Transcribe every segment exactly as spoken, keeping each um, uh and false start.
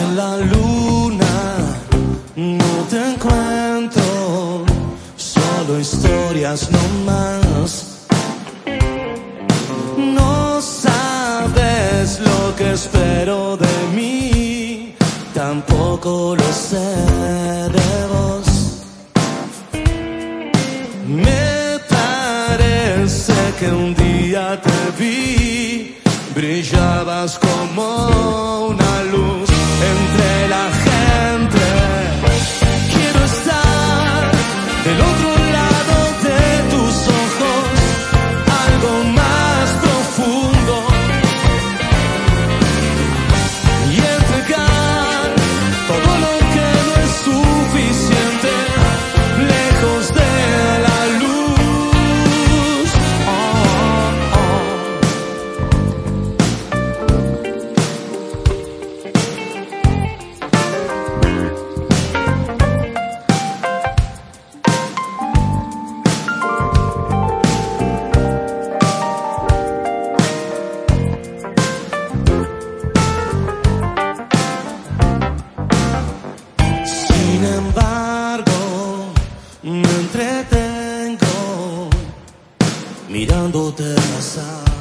en la luna no te encuentro, solo historias no más. No sabes lo que espero de mí, tampoco lo sé de vos. Me parece que un día te vi, brillabas como una luz entre la gente. Quiero estar del otro lado de tus ojos, algo más profundo, y entregar todo lo que no es suficiente, lejos de la luz. Oh, oh. Sin embargo, me entretengo mirándote pasar,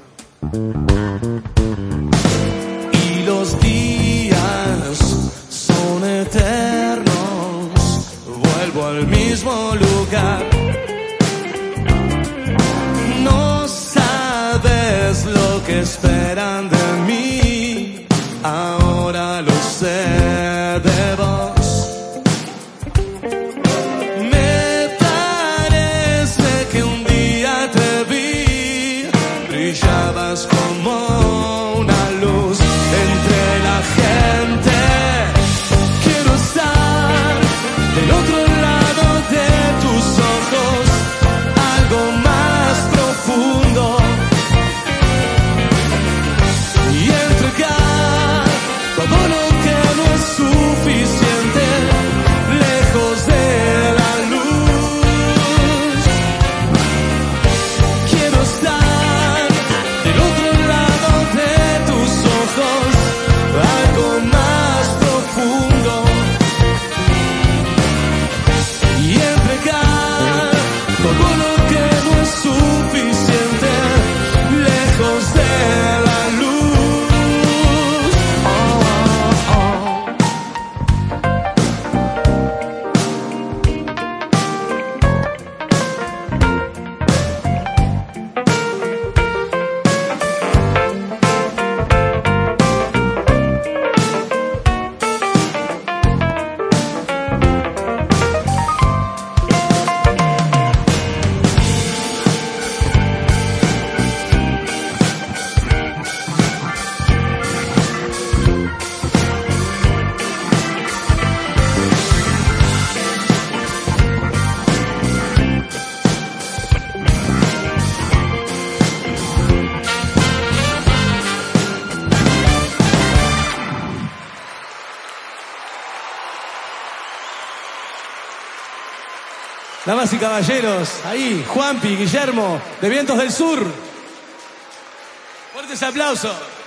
y los días son eternos. Vuelvo al mismo lugar. No sabes lo que esperan de mí, ahora lo sé de vos. Me parece que un día te vi, brillabas como una luz entre la gente. Quiero estar del otro lado de tus ojos, algo más profundo, y entregar todo lo que no es suficiente, lejos de la luz. Quiero estar del otro lado de tus ojos, algo más profundo, y entregar todo lo que no es suficiente, lejos de la luz. Oh, oh, oh. Damas y caballeros, ahí, Juanpi, Guillermo, de Vientos del Sur. Fuertes aplausos.